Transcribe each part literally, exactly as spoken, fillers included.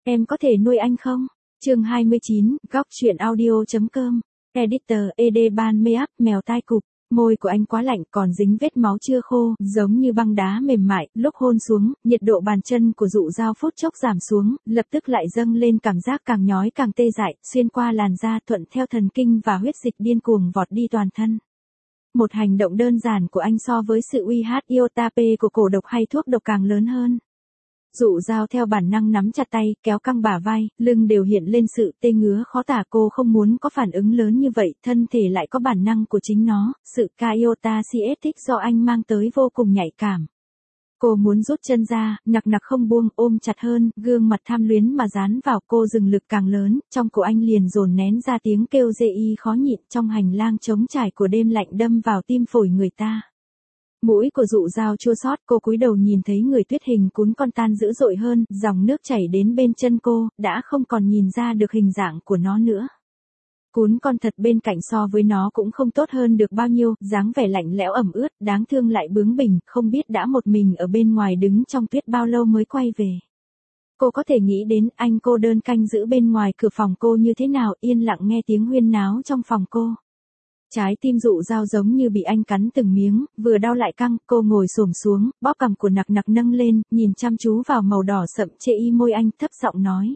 Em có thể nuôi anh không? Chương hai mươi chín, góc truyện audio.com. Editor, Edeban Makeup, mèo tai cụp. Môi của anh quá lạnh còn dính vết máu chưa khô, giống như băng đá mềm mại, lúc hôn xuống, nhiệt độ bàn chân của Dụ Dao phút chốc giảm xuống, lập tức lại dâng lên cảm giác càng nhói càng tê dại, xuyên qua làn da thuận theo thần kinh và huyết dịch điên cuồng vọt đi toàn thân. Một hành động đơn giản của anh so với sự uy hát iota-pe của cổ độc hay thuốc độc càng lớn hơn. Dụ Dao theo bản năng nắm chặt tay, kéo căng bả vai, lưng đều hiện lên sự tê ngứa khó tả. Cô không muốn có phản ứng lớn như vậy, thân thể lại có bản năng của chính nó, sự iota thích do anh mang tới vô cùng nhạy cảm. Cô muốn rút chân ra, nặc nặc không buông, ôm chặt hơn, gương mặt tham luyến mà dán vào. Cô dừng lực càng lớn, trong cổ anh liền dồn nén ra tiếng kêu dê y khó nhịn. Trong hành lang trống trải của đêm lạnh đâm vào tim phổi người ta. Mũi của Dụ Dao chua xót, cô cúi đầu nhìn thấy người tuyết hình cún con tan dữ dội hơn, dòng nước chảy đến bên chân cô, đã không còn nhìn ra được hình dạng của nó nữa. Cún con thật bên cạnh so với nó cũng không tốt hơn được bao nhiêu, dáng vẻ lạnh lẽo ẩm ướt, đáng thương lại bướng bỉnh, không biết đã một mình ở bên ngoài đứng trong tuyết bao lâu mới quay về. Cô có thể nghĩ đến anh cô đơn canh giữ bên ngoài cửa phòng cô như thế nào, yên lặng nghe tiếng huyên náo trong phòng cô. Trái tim Dụ Dao giống như bị anh cắn từng miếng, vừa đau lại căng. Cô ngồi xổm xuống, bóp cằm của nặc nặc nâng lên, nhìn chăm chú vào màu đỏ sậm chê y môi anh, thấp giọng nói.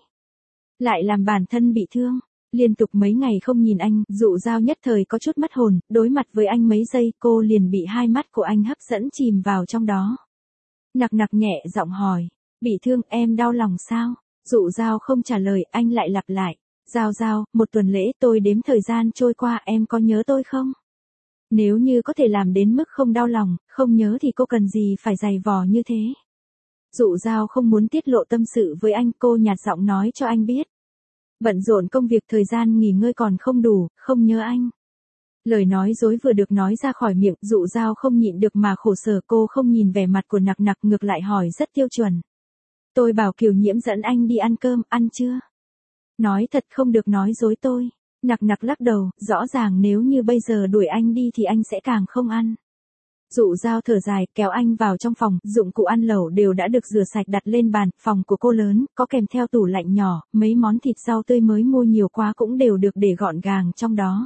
Lại làm bản thân bị thương. Liên tục mấy ngày không nhìn anh, Dụ Dao nhất thời có chút mất hồn, đối mặt với anh mấy giây, cô liền bị hai mắt của anh hấp dẫn chìm vào trong đó. Nặc nặc nhẹ giọng hỏi, bị thương em đau lòng sao? Dụ Dao không trả lời, anh lại lặp lại. Dao Dao, một tuần lễ tôi đếm thời gian trôi qua, em có nhớ tôi không? Nếu như có thể làm đến mức không đau lòng, không nhớ thì cô cần gì phải dày vò như thế? Dụ Dao không muốn tiết lộ tâm sự với anh, cô nhạt giọng nói cho anh biết. Bận rộn công việc, thời gian nghỉ ngơi còn không đủ, không nhớ anh. Lời nói dối vừa được nói ra khỏi miệng, Dụ Dao không nhịn được mà khổ sở. Cô không nhìn vẻ mặt của nặc nặc, ngược lại hỏi rất tiêu chuẩn. Tôi bảo Kiều Nhiễm dẫn anh đi ăn cơm, ăn chưa? Nói thật không được nói dối tôi. Nặc nặc lắc đầu, rõ ràng nếu như bây giờ đuổi anh đi thì anh sẽ càng không ăn. Dụ Dao thở dài, kéo anh vào trong phòng, dụng cụ ăn lẩu đều đã được rửa sạch đặt lên bàn. Phòng của cô lớn, có kèm theo tủ lạnh nhỏ, mấy món thịt rau tươi mới mua nhiều quá cũng đều được để gọn gàng trong đó.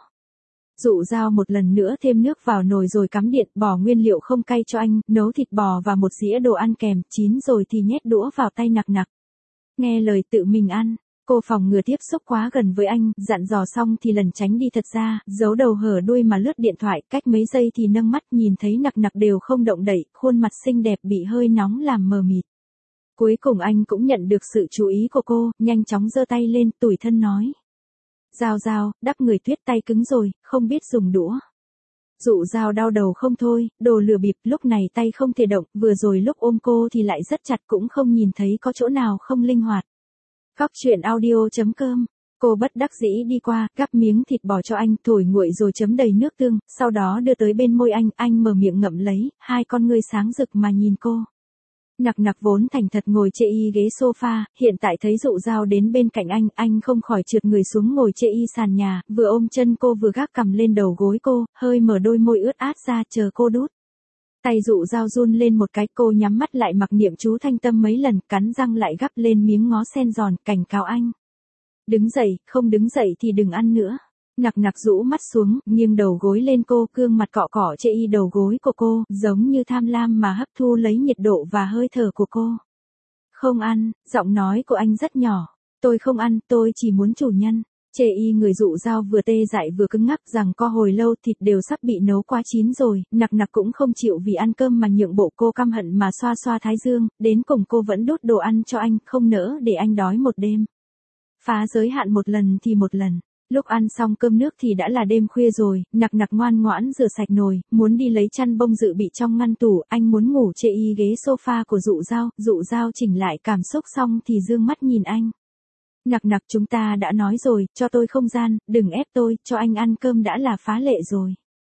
Dụ Dao một lần nữa thêm nước vào nồi rồi cắm điện, bỏ nguyên liệu không cay cho anh, nấu thịt bò và một dĩa đồ ăn kèm, chín rồi thì nhét đũa vào tay nặc nặc. Nghe lời tự mình ăn. Cô phòng ngừa tiếp xúc quá gần với anh, dặn dò xong thì lần tránh đi thật ra, giấu đầu hở đuôi mà lướt điện thoại, cách mấy giây thì nâng mắt nhìn thấy nặc nặc đều không động đậy, khuôn mặt xinh đẹp bị hơi nóng làm mờ mịt. Cuối cùng anh cũng nhận được sự chú ý của cô, nhanh chóng giơ tay lên, tủi thân nói. Dao Dao, đắp người tuyết tay cứng rồi, không biết dùng đũa. Dụ Dao đau đầu không thôi, đồ lừa bịp, lúc này tay không thể động, vừa rồi lúc ôm cô thì lại rất chặt, cũng không nhìn thấy có chỗ nào không linh hoạt. Góc truyện audio.com. Cô bất đắc dĩ đi qua, gắp miếng thịt bò cho anh, thổi nguội rồi chấm đầy nước tương, sau đó đưa tới bên môi anh, anh mở miệng ngậm lấy, hai con ngươi sáng rực mà nhìn cô. Nặc nặc vốn thành thật ngồi chê y ghế sofa, hiện tại thấy Dụ Dao đến bên cạnh anh, anh không khỏi trượt người xuống ngồi chê y sàn nhà, vừa ôm chân cô vừa gác cằm lên đầu gối cô, hơi mở đôi môi ướt át ra chờ cô đút. Tay Dụ Dao run lên một cái, cô nhắm mắt lại mặc niệm chú thanh tâm mấy lần, cắn răng lại gắp lên miếng ngó sen giòn, cảnh cáo anh. Đứng dậy, không đứng dậy thì đừng ăn nữa. Nặc nặc rũ mắt xuống, nghiêng đầu gối lên cô, gương mặt cọ cọ chê y đầu gối của cô, giống như tham lam mà hấp thu lấy nhiệt độ và hơi thở của cô. Không ăn, giọng nói của anh rất nhỏ. Tôi không ăn, tôi chỉ muốn chủ nhân. Chê y người Dụ Dao vừa tê dại vừa cứng ngắc, rằng co hồi lâu, thịt đều sắp bị nấu quá chín rồi, nặc nặc cũng không chịu vì ăn cơm mà nhượng bộ. Cô căm hận mà xoa xoa thái dương, đến cùng cô vẫn đút đồ ăn cho anh, không nỡ để anh đói một đêm. Phá giới hạn một lần thì một lần. Lúc ăn xong cơm nước thì đã là đêm khuya rồi, nặc nặc ngoan ngoãn rửa sạch nồi, muốn đi lấy chăn bông dự bị trong ngăn tủ, anh muốn ngủ chê y ghế sofa của Dụ Dao. Dụ Dao chỉnh lại cảm xúc xong thì dương mắt nhìn anh. Nặc nặc, chúng ta đã nói rồi, cho tôi không gian, đừng ép tôi, cho anh ăn cơm đã là phá lệ rồi.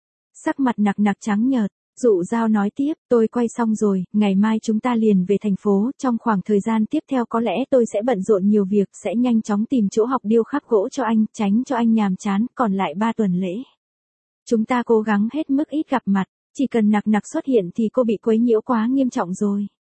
Sắc mặt nặc nặc trắng nhợt, Dụ Dao nói tiếp, tôi quay xong rồi, ngày mai chúng ta liền về thành phố, trong khoảng thời gian tiếp theo có lẽ tôi sẽ bận rộn nhiều việc, sẽ nhanh chóng tìm chỗ học điêu khắc gỗ cho anh, tránh cho anh nhàm chán, còn lại ba tuần lễ. Chúng ta cố gắng hết mức ít gặp mặt, chỉ cần nặc nặc xuất hiện thì cô bị quấy nhiễu quá nghiêm trọng rồi.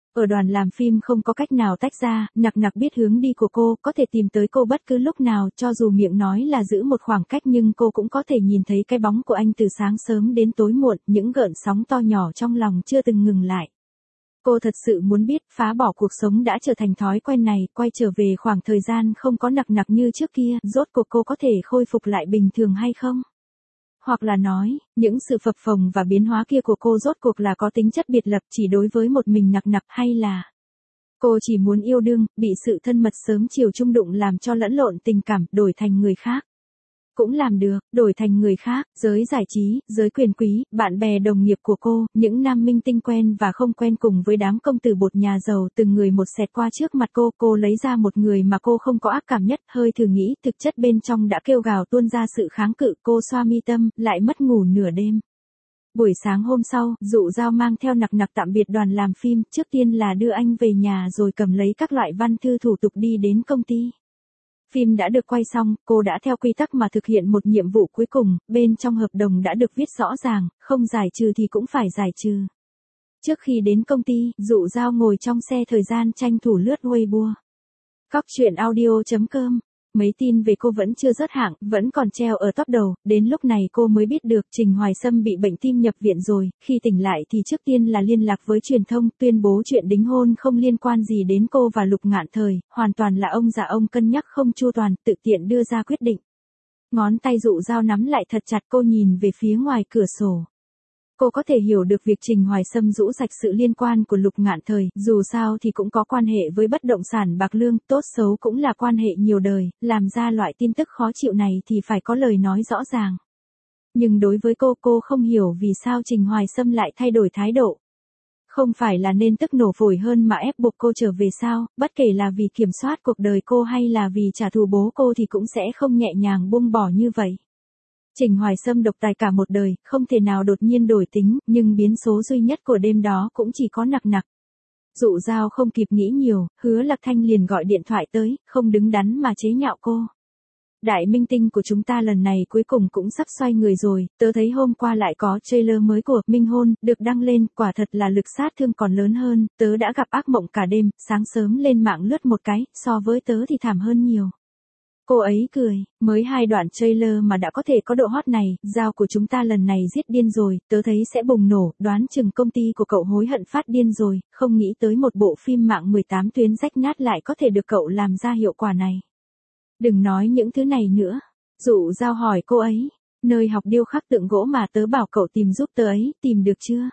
Ở đoàn làm phim không có cách nào tách ra, Nặc Nặc biết hướng đi của cô, có thể tìm tới cô bất cứ lúc nào, cho dù miệng nói là giữ một khoảng cách nhưng cô cũng có thể nhìn thấy cái bóng của anh từ sáng sớm đến tối muộn, những gợn sóng to nhỏ trong lòng chưa từng ngừng lại. Cô thật sự muốn biết, phá bỏ cuộc sống đã trở thành thói quen này, quay trở về khoảng thời gian không có Nặc Nặc như trước kia, rốt cuộc cô có thể khôi phục lại bình thường hay không? Hoặc là nói, những sự phập phồng và biến hóa kia của cô rốt cuộc là có tính chất biệt lập chỉ đối với một mình Nặc Nặc hay là cô chỉ muốn yêu đương, bị sự thân mật sớm chiều chung đụng làm cho lẫn lộn tình cảm, đổi thành người khác. Cũng làm được, đổi thành người khác, giới giải trí, giới quyền quý, bạn bè đồng nghiệp của cô, những nam minh tinh quen và không quen cùng với đám công tử bột nhà giàu từng người một xẹt qua trước mặt cô, cô lấy ra một người mà cô không có ác cảm nhất, hơi thử nghĩ, thực chất bên trong đã kêu gào tuôn ra sự kháng cự, cô xoa mi tâm, lại mất ngủ nửa đêm. Buổi sáng hôm sau, Dụ Dao mang theo Nặc Nặc tạm biệt đoàn làm phim, trước tiên là đưa anh về nhà rồi cầm lấy các loại văn thư thủ tục đi đến công ty. Phim đã được quay xong, cô đã theo quy tắc mà thực hiện một nhiệm vụ cuối cùng, bên trong hợp đồng đã được viết rõ ràng, không giải trừ thì cũng phải giải trừ. Trước khi đến công ty, Dụ Dao ngồi trong xe thời gian tranh thủ lướt Weibo. Cóc truyện audio chấm com. Mấy tin về cô vẫn chưa rớt hạng, vẫn còn treo ở top đầu, đến lúc này cô mới biết được Trình Hoài Sâm bị bệnh tim nhập viện rồi, khi tỉnh lại thì trước tiên là liên lạc với truyền thông, tuyên bố chuyện đính hôn không liên quan gì đến cô và Lục Ngạn Thời, hoàn toàn là ông già ông cân nhắc không chu toàn, tự tiện đưa ra quyết định. Ngón tay Dụ Dao nắm lại thật chặt, cô nhìn về phía ngoài cửa sổ. Cô có thể hiểu được việc Trình Hoài Sâm rũ rạch sự liên quan của Lục Ngạn Thời, dù sao thì cũng có quan hệ với bất động sản bạc lương, tốt xấu cũng là quan hệ nhiều đời, làm ra loại tin tức khó chịu này thì phải có lời nói rõ ràng. Nhưng đối với cô, cô không hiểu vì sao Trình Hoài Sâm lại thay đổi thái độ. Không phải là nên tức nổ phổi hơn mà ép buộc cô trở về sao, bất kể là vì kiểm soát cuộc đời cô hay là vì trả thù bố cô thì cũng sẽ không nhẹ nhàng buông bỏ như vậy. Trình Hoài Sâm độc tài cả một đời, không thể nào đột nhiên đổi tính, nhưng biến số duy nhất của đêm đó cũng chỉ có Nặc Nặc. Dụ Dao không kịp nghĩ nhiều, Hứa Lạc Thanh liền gọi điện thoại tới, không đứng đắn mà chế nhạo cô. Đại minh tinh của chúng ta lần này cuối cùng cũng sắp xoay người rồi, tớ thấy hôm qua lại có trailer mới của Minh Hôn, được đăng lên, quả thật là lực sát thương còn lớn hơn, tớ đã gặp ác mộng cả đêm, sáng sớm lên mạng lướt một cái, so với tớ thì thảm hơn nhiều. Cô ấy cười, mới hai đoạn trailer mà đã có thể có độ hot này, Dao của chúng ta lần này giết điên rồi, tớ thấy sẽ bùng nổ, đoán chừng công ty của cậu hối hận phát điên rồi, không nghĩ tới một bộ phim mạng mười tám tuyến rách nát lại có thể được cậu làm ra hiệu quả này. Đừng nói những thứ này nữa. Dụ Dao hỏi cô ấy, nơi học điêu khắc tượng gỗ mà tớ bảo cậu tìm giúp tớ ấy, tìm được chưa?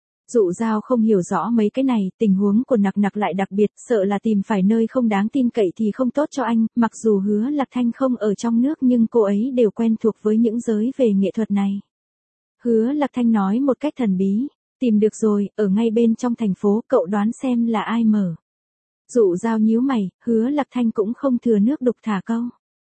Dụ Dao không hiểu rõ mấy cái này, tình huống của Nặc Nặc lại đặc biệt, sợ là tìm phải nơi không đáng tin cậy thì không tốt cho anh, mặc dù Hứa Lạc Thanh không ở trong nước nhưng cô ấy đều quen thuộc với những giới về nghệ thuật này. Hứa Lạc Thanh nói một cách thần bí, tìm được rồi, ở ngay bên trong thành phố, cậu đoán xem là ai mở. Dụ Dao nhíu mày, Hứa Lạc Thanh cũng không thừa nước đục thả câu.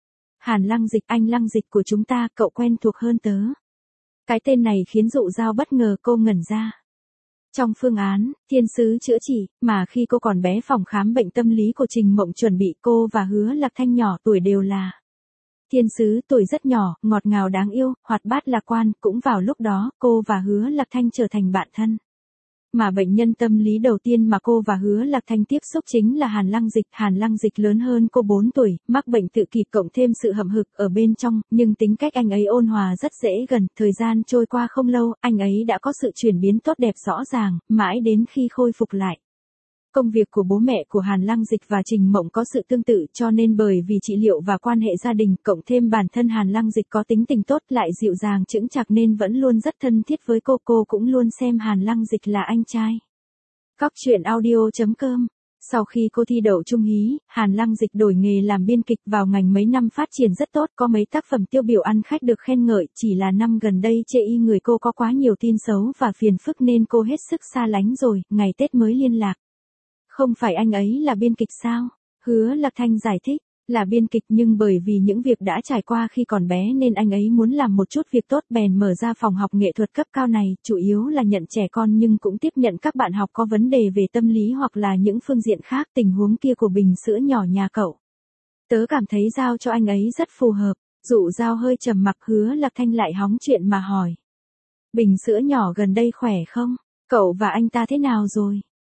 Hàn Lăng Dịch, anh Lăng Dịch của chúng ta, cậu quen thuộc hơn tớ. Cái tên này khiến Dụ Dao bất ngờ, cô ngẩn ra. Trong phương án, thiên sứ chữa trị, mà khi cô còn bé phòng khám bệnh tâm lý của Trình Mộng chuẩn bị cô và Hứa Lạc Thanh nhỏ tuổi đều là thiên sứ, tuổi rất nhỏ, ngọt ngào đáng yêu, hoạt bát lạc quan, cũng vào lúc đó, cô và Hứa Lạc Thanh trở thành bạn thân. Mà bệnh nhân tâm lý đầu tiên mà cô và Hứa Lạc Thanh tiếp xúc chính là Hàn Lăng Dịch. Hàn Lăng Dịch lớn hơn cô bốn tuổi, mắc bệnh tự kỷ cộng thêm sự hậm hực ở bên trong, nhưng tính cách anh ấy ôn hòa rất dễ gần. Thời gian trôi qua không lâu, anh ấy đã có sự chuyển biến tốt đẹp rõ ràng, mãi đến khi khôi phục lại. Công việc của bố mẹ của Hàn Lăng Dịch và Trình Mộng có sự tương tự, cho nên bởi vì trị liệu và quan hệ gia đình, cộng thêm bản thân Hàn Lăng Dịch có tính tình tốt lại dịu dàng chững chạc nên vẫn luôn rất thân thiết với cô. Cô cũng luôn xem Hàn Lăng Dịch là anh trai. Cóc truyện audio chấm com. Sau khi cô thi đậu trung hí, Hàn Lăng Dịch đổi nghề làm biên kịch, vào ngành mấy năm phát triển rất tốt, có mấy tác phẩm tiêu biểu ăn khách được khen ngợi, chỉ là năm gần đây chê y người cô có quá nhiều tin xấu và phiền phức nên cô hết sức xa lánh rồi, ngày Tết mới liên lạc. Không phải anh ấy là biên kịch sao? Hứa Lạc Thanh giải thích, là biên kịch nhưng bởi vì những việc đã trải qua khi còn bé nên anh ấy muốn làm một chút việc tốt bèn mở ra phòng học nghệ thuật cấp cao này, chủ yếu là nhận trẻ con nhưng cũng tiếp nhận các bạn học có vấn đề về tâm lý hoặc là những phương diện khác. Tình huống kia của bình sữa nhỏ nhà cậu, tớ cảm thấy giao cho anh ấy rất phù hợp. Dụ Dao hơi trầm mặc, Hứa Lạc Thanh lại hóng chuyện mà hỏi. Bình sữa nhỏ gần đây khỏe không? Cậu và anh ta thế nào rồi?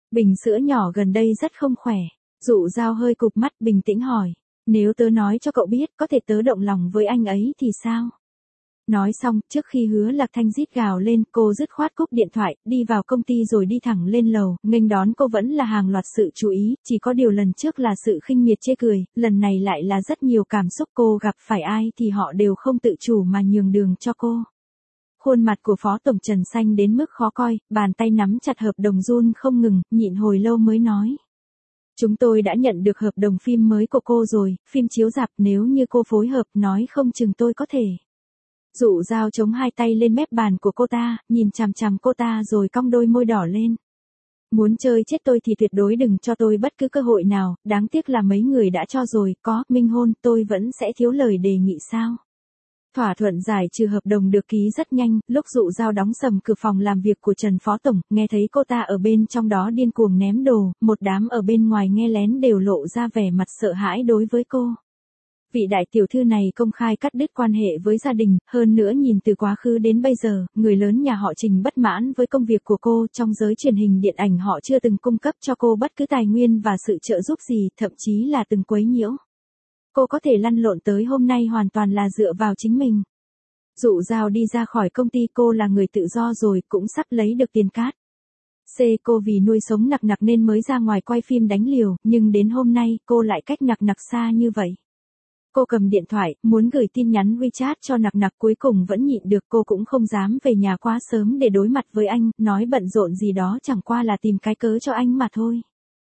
Bình sữa nhỏ gần đây rất không khỏe. Dụ Dao hơi cụp mắt bình tĩnh hỏi. Nếu tớ nói cho cậu biết có thể tớ động lòng với anh ấy thì sao? Nói xong, trước khi Hứa Lạc Thanh rít gào lên, cô dứt khoát cúp điện thoại, đi vào công ty rồi đi thẳng lên lầu, nghênh đón cô vẫn là hàng loạt sự chú ý, chỉ có điều lần trước là sự khinh miệt chê cười, lần này lại là rất nhiều cảm xúc, cô gặp phải ai thì họ đều không tự chủ mà nhường đường cho cô. Khuôn mặt của Phó Tổng Trần xanh đến mức khó coi, bàn tay nắm chặt hợp đồng run không ngừng, nhịn hồi lâu mới nói. Chúng tôi đã nhận được hợp đồng phim mới của cô rồi, phim chiếu rạp, nếu như cô phối hợp nói không chừng tôi có thể. Dụ Dao chống hai tay lên mép bàn của cô ta, nhìn chằm chằm cô ta rồi cong đôi môi đỏ lên. Muốn chơi chết tôi thì tuyệt đối đừng cho tôi bất cứ cơ hội nào, đáng tiếc là mấy người đã cho rồi, có, minh hôn, tôi vẫn sẽ thiếu lời đề nghị sao. Thỏa thuận giải trừ hợp đồng được ký rất nhanh, lúc Dụ Dao đóng sầm cửa phòng làm việc của Trần Phó Tổng, nghe thấy cô ta ở bên trong đó điên cuồng ném đồ, một đám ở bên ngoài nghe lén đều lộ ra vẻ mặt sợ hãi đối với cô. Vị đại tiểu thư này công khai cắt đứt quan hệ với gia đình, hơn nữa nhìn từ quá khứ đến bây giờ, người lớn nhà họ Trình bất mãn với công việc của cô, trong giới truyền hình điện ảnh họ chưa từng cung cấp cho cô bất cứ tài nguyên và sự trợ giúp gì, thậm chí là từng quấy nhiễu. Cô có thể lăn lộn tới hôm nay hoàn toàn là dựa vào chính mình. Dụ Dao đi ra khỏi công ty, cô là người tự do rồi, cũng sắp lấy được tiền cát. C cô vì nuôi sống nặc nặc nên mới ra ngoài quay phim đánh liều, nhưng đến hôm nay, cô lại cách nặc nặc xa như vậy. Cô cầm điện thoại, muốn gửi tin nhắn WeChat cho nặc nặc, cuối cùng vẫn nhịn được, cô cũng không dám về nhà quá sớm để đối mặt với anh, nói bận rộn gì đó chẳng qua là tìm cái cớ cho anh mà thôi.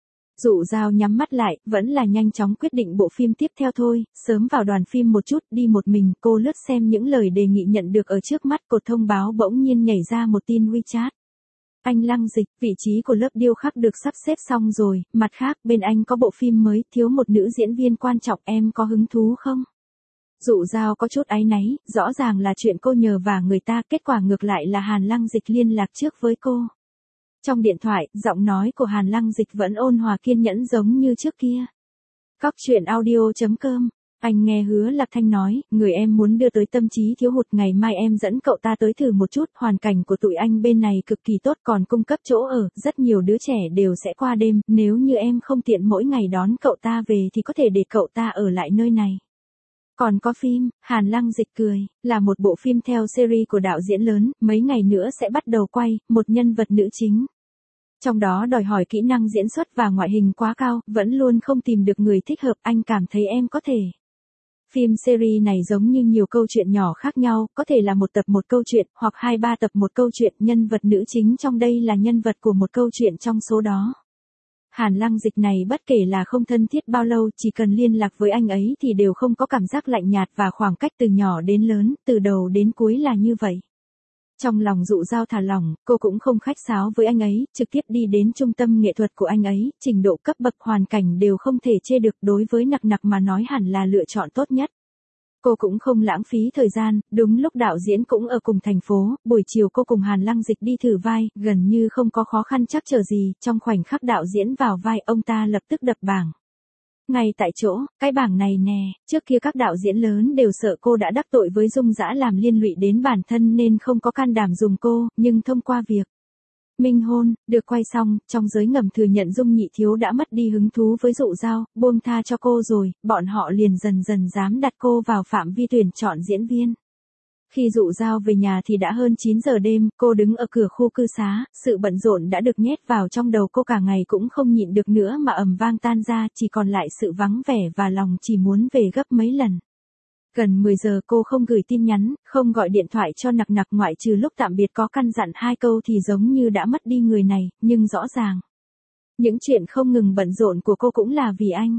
Dụ Dao nhắm mắt lại, vẫn là nhanh chóng quyết định bộ phim tiếp theo thôi, sớm vào đoàn phim một chút, đi một mình, cô lướt xem những lời đề nghị nhận được ở trước mắt, cột thông báo bỗng nhiên nhảy ra một tin WeChat. Anh Lăng Dịch, vị trí của lớp điêu khắc được sắp xếp xong rồi, mặt khác, bên anh có bộ phim mới, thiếu một nữ diễn viên quan trọng, em có hứng thú không? Dụ Dao có chút áy náy, rõ ràng là chuyện cô nhờ vả người ta, kết quả ngược lại là Hàn Lăng Dịch liên lạc trước với cô. Trong điện thoại, giọng nói của Hàn Lăng Dịch vẫn ôn hòa kiên nhẫn giống như trước kia. Cóc truyện audio chấm com. Anh nghe Hứa Lạc Thanh nói, người em muốn đưa tới tâm trí thiếu hụt, ngày mai em dẫn cậu ta tới thử một chút, hoàn cảnh của tụi anh bên này cực kỳ tốt, còn cung cấp chỗ ở, rất nhiều đứa trẻ đều sẽ qua đêm, nếu như em không tiện mỗi ngày đón cậu ta về thì có thể để cậu ta ở lại nơi này. Còn có phim, Hàn Lăng Dịch cười, là một bộ phim theo series của đạo diễn lớn, mấy ngày nữa sẽ bắt đầu quay, một nhân vật nữ chính. Trong đó đòi hỏi kỹ năng diễn xuất và ngoại hình quá cao, vẫn luôn không tìm được người thích hợp, anh cảm thấy em có thể. Phim series này giống như nhiều câu chuyện nhỏ khác nhau, có thể là một tập một câu chuyện, hoặc hai ba tập một câu chuyện, nhân vật nữ chính trong đây là nhân vật của một câu chuyện trong số đó. Hàn Lăng Dịch này bất kể là không thân thiết bao lâu, chỉ cần liên lạc với anh ấy thì đều không có cảm giác lạnh nhạt và khoảng cách từ nhỏ đến lớn, từ đầu đến cuối là như vậy. Trong lòng Dụ Dao thả lỏng, cô cũng không khách sáo với anh ấy, trực tiếp đi đến trung tâm nghệ thuật của anh ấy, trình độ cấp bậc hoàn cảnh đều không thể chê được, đối với nặc nặc mà nói hẳn là lựa chọn tốt nhất. Cô cũng không lãng phí thời gian, đúng lúc đạo diễn cũng ở cùng thành phố, buổi chiều cô cùng Hàn Lăng Dịch đi thử vai, gần như không có khó khăn trắc trở gì, trong khoảnh khắc đạo diễn vào vai ông ta lập tức đập bảng. Ngay tại chỗ, cái bảng này nè, trước kia các đạo diễn lớn đều sợ cô đã đắc tội với Dung Dã làm liên lụy đến bản thân nên không có can đảm dùng cô, nhưng thông qua việc minh hôn, được quay xong, trong giới ngầm thừa nhận Dung Nhị Thiếu đã mất đi hứng thú với Dụ Dao, buông tha cho cô rồi, bọn họ liền dần dần dám đặt cô vào phạm vi tuyển chọn diễn viên. Khi Dụ Dao về nhà thì đã hơn chín giờ đêm, cô đứng ở cửa khu cư xá, sự bận rộn đã được nhét vào trong đầu cô, cả ngày cũng không nhịn được nữa mà ầm vang tan ra, chỉ còn lại sự vắng vẻ và lòng chỉ muốn về gấp mấy lần. Gần mười giờ cô không gửi tin nhắn, không gọi điện thoại cho nặc nặc, ngoại trừ lúc tạm biệt có căn dặn hai câu thì giống như đã mất đi người này, nhưng rõ ràng. Những chuyện không ngừng bận rộn của cô cũng là vì anh.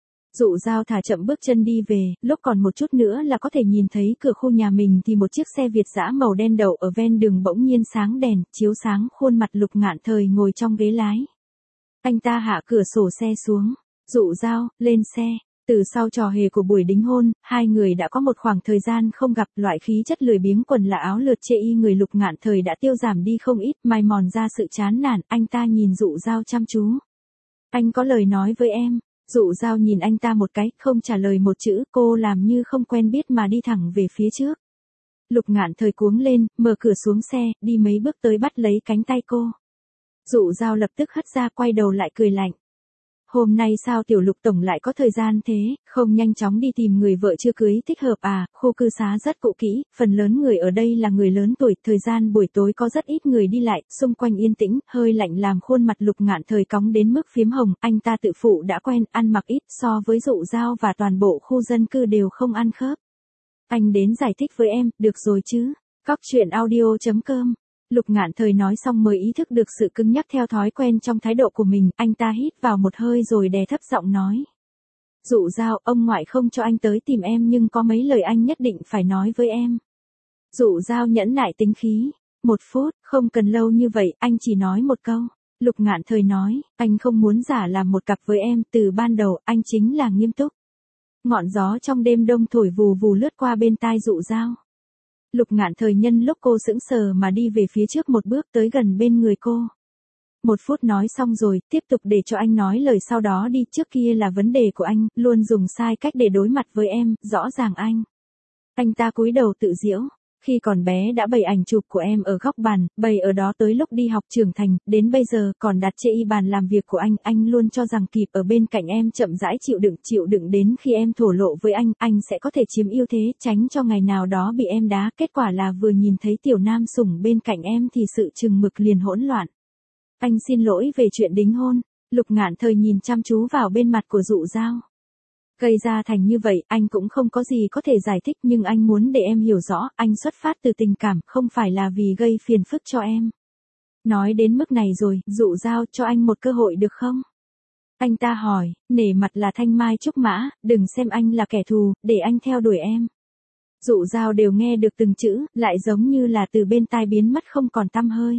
Dụ Dao thả chậm bước chân đi về, lúc còn một chút nữa là có thể nhìn thấy cửa khu nhà mình thì một chiếc xe Việt dã màu đen đậu ở ven đường bỗng nhiên sáng đèn, chiếu sáng khuôn mặt Lục Ngạn Thời ngồi trong ghế lái. Anh ta hạ cửa sổ xe xuống. Dụ Dao, lên xe. Từ sau trò hề của buổi đính hôn, hai người đã có một khoảng thời gian không gặp, loại khí chất lười biếng quần là áo lượt chê y người Lục Ngạn Thời đã tiêu giảm đi không ít, mài mòn ra sự chán nản, anh ta nhìn Dụ Dao chăm chú. Anh có lời nói với em. Dụ Dao nhìn anh ta một cái, không trả lời một chữ, cô làm như không quen biết mà đi thẳng về phía trước. Lục Ngạn Thời cuống lên, mở cửa xuống xe, đi mấy bước tới bắt lấy cánh tay cô. Dụ Dao lập tức hất ra quay đầu lại cười lạnh. Hôm nay sao tiểu Lục tổng lại có thời gian thế, không nhanh chóng đi tìm người vợ chưa cưới thích hợp à, khu cư xá rất cũ kỹ, phần lớn người ở đây là người lớn tuổi, thời gian buổi tối có rất ít người đi lại, xung quanh yên tĩnh, hơi lạnh làm khuôn mặt Lục Ngạn Thời cóng đến mức phiếm hồng, anh ta tự phụ đã quen, ăn mặc ít so với Dụ Dao và toàn bộ khu dân cư đều không ăn khớp. Anh đến giải thích với em, được rồi chứ, Cóc Truyện Audio chấm com. Lục Ngạn Thời nói xong mới ý thức được sự cứng nhắc theo thói quen trong thái độ của mình, anh ta hít vào một hơi rồi đè thấp giọng nói. Dụ Dao, ông ngoại không cho anh tới tìm em nhưng có mấy lời anh nhất định phải nói với em. Dụ Dao nhẫn nại tính khí. Một phút, không cần lâu như vậy, anh chỉ nói một câu. Lục Ngạn Thời nói, anh không muốn giả làm một cặp với em, từ ban đầu, anh chính là nghiêm túc. Ngọn gió trong đêm đông thổi vù vù lướt qua bên tai Dụ Dao. Lục Ngạn Thời nhân lúc cô sững sờ mà đi về phía trước một bước tới gần bên người cô. Một phút nói xong rồi, tiếp tục để cho anh nói lời sau đó đi, trước kia là vấn đề của anh, luôn dùng sai cách để đối mặt với em, rõ ràng anh. Anh ta cúi đầu tự giễu. Khi còn bé đã bày ảnh chụp của em ở góc bàn, bày ở đó tới lúc đi học trưởng thành, đến bây giờ còn đặt chê y bàn làm việc của anh, anh luôn cho rằng kịp ở bên cạnh em chậm rãi chịu đựng, chịu đựng đến khi em thổ lộ với anh, anh sẽ có thể chiếm ưu thế, tránh cho ngày nào đó bị em đá, kết quả là vừa nhìn thấy tiểu nam sủng bên cạnh em thì sự chừng mực liền hỗn loạn. Anh xin lỗi về chuyện đính hôn. Lục Ngạn Thời nhìn chăm chú vào bên mặt của Dụ Dao. Gây ra thành như vậy, anh cũng không có gì có thể giải thích nhưng anh muốn để em hiểu rõ, anh xuất phát từ tình cảm, không phải là vì gây phiền phức cho em. Nói đến mức này rồi, Dụ Dao cho anh một cơ hội được không? Anh ta hỏi, nể mặt là thanh mai trúc mã, đừng xem anh là kẻ thù, để anh theo đuổi em. Dụ Dao đều nghe được từng chữ, lại giống như là từ bên tai biến mất không còn tăm hơi.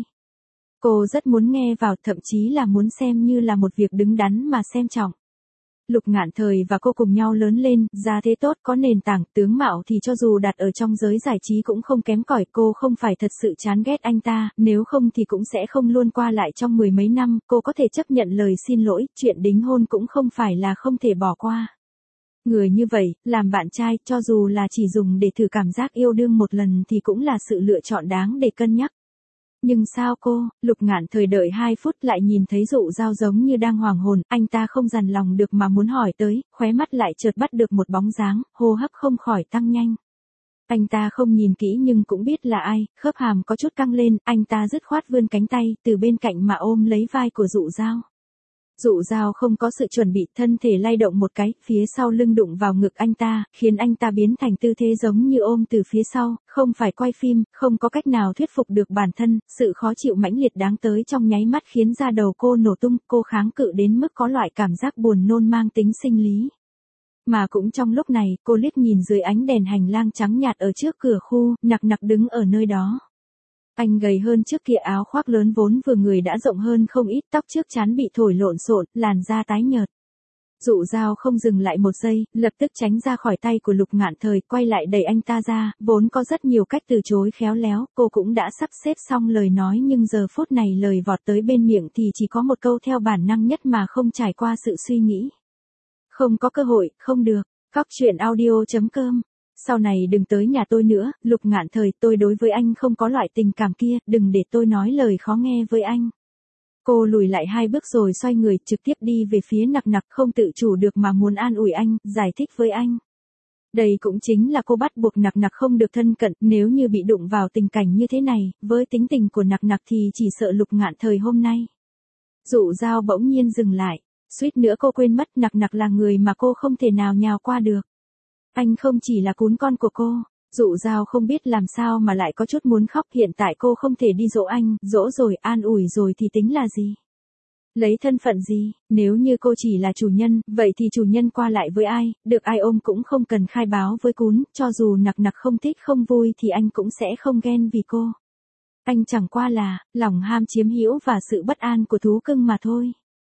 Cô rất muốn nghe vào, thậm chí là muốn xem như là một việc đứng đắn mà xem trọng. Lục Ngạn Thời và cô cùng nhau lớn lên, gia thế tốt, có nền tảng, tướng mạo thì cho dù đặt ở trong giới giải trí cũng không kém cỏi, cô không phải thật sự chán ghét anh ta, nếu không thì cũng sẽ không luôn qua lại trong mười mấy năm, cô có thể chấp nhận lời xin lỗi, chuyện đính hôn cũng không phải là không thể bỏ qua. Người như vậy, làm bạn trai, cho dù là chỉ dùng để thử cảm giác yêu đương một lần thì cũng là sự lựa chọn đáng để cân nhắc. Nhưng sao cô, Lục Ngạn Thời đợi hai phút lại nhìn thấy Dụ Dao giống như đang hoàng hồn, anh ta không dằn lòng được mà muốn hỏi tới, khóe mắt lại chợt bắt được một bóng dáng, hô hấp không khỏi tăng nhanh. Anh ta không nhìn kỹ nhưng cũng biết là ai, khớp hàm có chút căng lên, anh ta dứt khoát vươn cánh tay, từ bên cạnh mà ôm lấy vai của Dụ Dao. Dụ Dao không có sự chuẩn bị, thân thể lay động một cái, phía sau lưng đụng vào ngực anh ta, khiến anh ta biến thành tư thế giống như ôm từ phía sau, không phải quay phim, không có cách nào thuyết phục được bản thân, sự khó chịu mãnh liệt đáng tới trong nháy mắt khiến da đầu cô nổ tung, cô kháng cự đến mức có loại cảm giác buồn nôn mang tính sinh lý. Mà cũng trong lúc này, cô liếc nhìn dưới ánh đèn hành lang trắng nhạt ở trước cửa khu, Nặc Nặc đứng ở nơi đó. Anh gầy hơn trước kia, áo khoác lớn vốn vừa người đã rộng hơn không ít, tóc trước trán bị thổi lộn xộn, làn da tái nhợt. Dụ Dao không dừng lại một giây, lập tức tránh ra khỏi tay của Lục Ngạn Thời, quay lại đẩy anh ta ra, vốn có rất nhiều cách từ chối khéo léo, cô cũng đã sắp xếp xong lời nói nhưng giờ phút này lời vọt tới bên miệng thì chỉ có một câu theo bản năng nhất mà không trải qua sự suy nghĩ. Không có cơ hội, không được. Cóc Truyện Audio chấm com. Sau này đừng tới nhà tôi nữa, Lục Ngạn Thời, tôi đối với anh không có loại tình cảm kia, đừng để tôi nói lời khó nghe với anh. Cô lùi lại hai bước rồi xoay người, trực tiếp đi về phía Nặc Nặc, không tự chủ được mà muốn an ủi anh, giải thích với anh. Đây cũng chính là cô bắt buộc Nặc Nặc không được thân cận, nếu như bị đụng vào tình cảnh như thế này, với tính tình của Nặc Nặc thì chỉ sợ Lục Ngạn Thời hôm nay. Dụ Dao bỗng nhiên dừng lại, suýt nữa cô quên mất Nặc Nặc là người mà cô không thể nào nhào qua được. Anh không chỉ là cún con của cô. Dụ Dao không biết làm sao mà lại có chút muốn khóc, hiện tại cô không thể đi dỗ anh, dỗ rồi, an ủi rồi thì tính là gì? Lấy thân phận gì, nếu như cô chỉ là chủ nhân, vậy thì chủ nhân qua lại với ai, được ai ôm cũng không cần khai báo với cún, cho dù Nặc Nặc không thích không vui thì anh cũng sẽ không ghen vì cô. Anh chẳng qua là, lòng ham chiếm hữu và sự bất an của thú cưng mà thôi.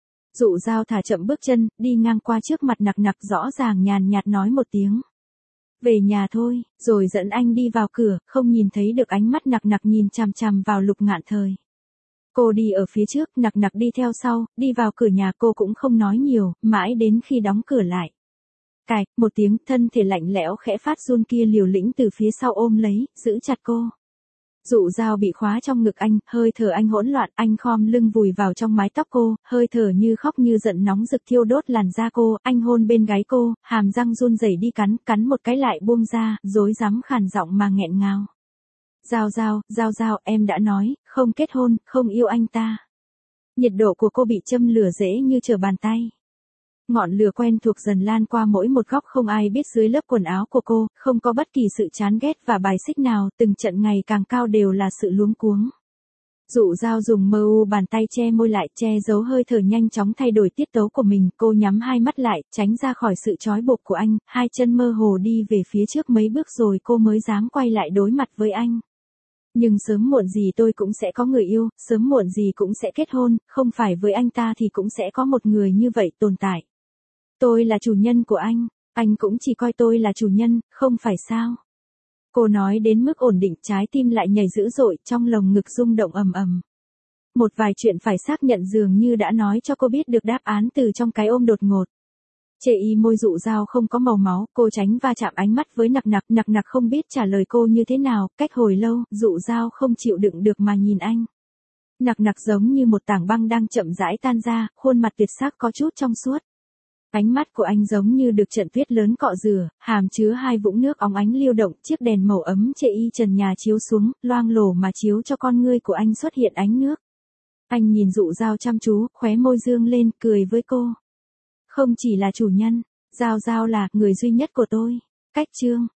Dụ Dao thả chậm bước chân, đi ngang qua trước mặt Nặc Nặc, rõ ràng nhàn nhạt nói một tiếng. Về nhà thôi, rồi dẫn anh đi vào cửa, không nhìn thấy được ánh mắt Nặc Nặc nhìn chằm chằm vào Lục Ngạn Thời. Cô đi ở phía trước, Nặc Nặc đi theo sau, đi vào cửa nhà cô cũng không nói nhiều, mãi đến khi đóng cửa lại. Cạch, một tiếng, thân thể lạnh lẽo khẽ phát run kia liều lĩnh từ phía sau ôm lấy, giữ chặt cô. Dụ dao bị khóa trong ngực anh, hơi thở anh hỗn loạn, anh khom lưng vùi vào trong mái tóc cô, hơi thở như khóc như giận nóng rực thiêu đốt làn da cô, anh hôn bên gáy cô, hàm răng run rẩy đi cắn, cắn một cái lại buông ra, rối rắm khàn giọng mà nghẹn ngào. Giao giao, giao giao, em đã nói, không kết hôn, không yêu anh ta. Nhiệt độ của cô bị châm lửa dễ như trở bàn tay. Ngọn lửa quen thuộc dần lan qua mỗi một góc không ai biết dưới lớp quần áo của cô, không có bất kỳ sự chán ghét và bài xích nào, từng trận ngày càng cao đều là sự luống cuống. Dụ dao dùng mơ u bàn tay che môi lại, che giấu hơi thở nhanh chóng thay đổi tiết tấu của mình, cô nhắm hai mắt lại, tránh ra khỏi sự trói buộc của anh, hai chân mơ hồ đi về phía trước mấy bước rồi cô mới dám quay lại đối mặt với anh. Nhưng sớm muộn gì tôi cũng sẽ có người yêu, sớm muộn gì cũng sẽ kết hôn, không phải với anh ta thì cũng sẽ có một người như vậy tồn tại. Tôi là chủ nhân của anh, anh cũng chỉ coi tôi là chủ nhân, không phải sao? Cô nói đến mức ổn định, trái tim lại nhảy dữ dội, trong lồng ngực rung động ầm ầm. Một vài chuyện phải xác nhận dường như đã nói cho cô biết được đáp án từ trong cái ôm đột ngột. Chê y môi dụ dao không có màu máu, cô tránh va chạm ánh mắt với nặc nặc, nặc nặc không biết trả lời cô như thế nào, cách hồi lâu, dụ dao không chịu đựng được mà nhìn anh. Nặc nặc giống như một tảng băng đang chậm rãi tan ra, khuôn mặt tuyệt sắc có chút trong suốt. Ánh mắt của anh giống như được trận tuyết lớn cọ rửa, hàm chứa hai vũng nước óng ánh lưu động, chiếc đèn màu ấm chê y trần nhà chiếu xuống, loang lổ mà chiếu cho con ngươi của anh xuất hiện ánh nước. Anh nhìn dụ dao chăm chú, khóe môi dương lên, cười với cô. Không chỉ là chủ nhân, Giao Giao là người duy nhất của tôi. Cách chương